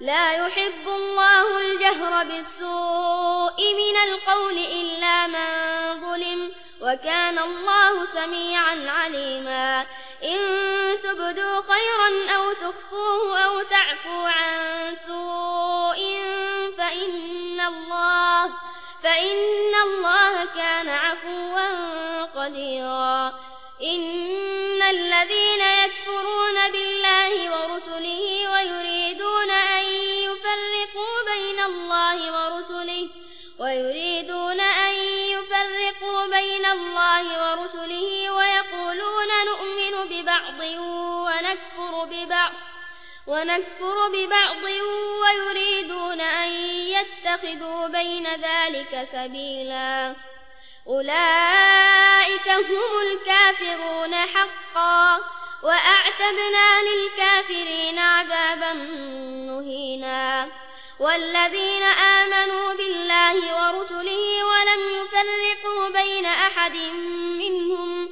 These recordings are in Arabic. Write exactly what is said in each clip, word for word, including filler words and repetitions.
لا يحب الله الجهر بالسوء من القول إلا من ظلم وكان الله سميعا عليما إن تبدوا خيرا أو تخفوه أو تعفوا عن سوء فإن الله فإن الله كان عفوا قديرا إن الذين يكفرون بالله ورسله ويريدون أن يفرقوا بين الله ورسله ويريدون أن يفرقوا بين الله ورسله ويقولون نؤمن ببعض ونكفر ببعض ونكفر ببعض ويريدون أن يتخذوا بين ذلك سبيلا أولئك هم الكافرون حقا وأعتدنا للكافرين عذابا مهينا والذين آمنوا بالله ورسله ولم يفرقوا بين أحد منهم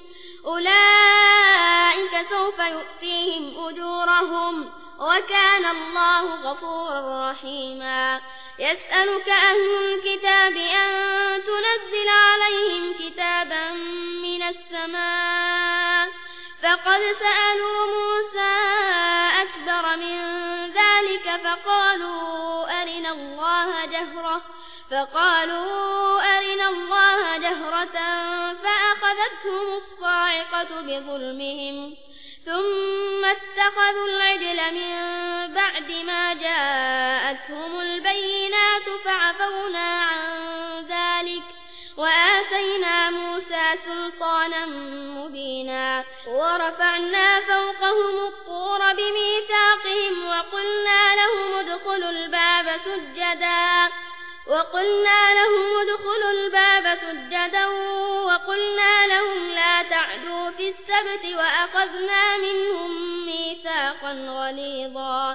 أولئك سوف يؤتيهم أجورهم وكان الله غفورا رحيما يسألك أهل الكتاب أن تنزل عليهم كتابا من السماء فقد سألوا موسى أكبر من ذلك فقالوا أرنا الله جهرة فقالوا أرنا الله جهرة فأخذتهم الصاعقة بظلمهم ثم اتخذوا العجل من بعد ما جاءتهم البينات فعفونا عن ذلك وآتينا موسى سلطانا مبينا ورفعنا فوقهم الطور بميثاقهم وقلنا لهم ادخلوا الباب سجدا وقلنا لهم ادخلوا الباب سجدا وقلنا لهم لا تعدوا في السبت وأخذنا منهم ميثاقا غليظا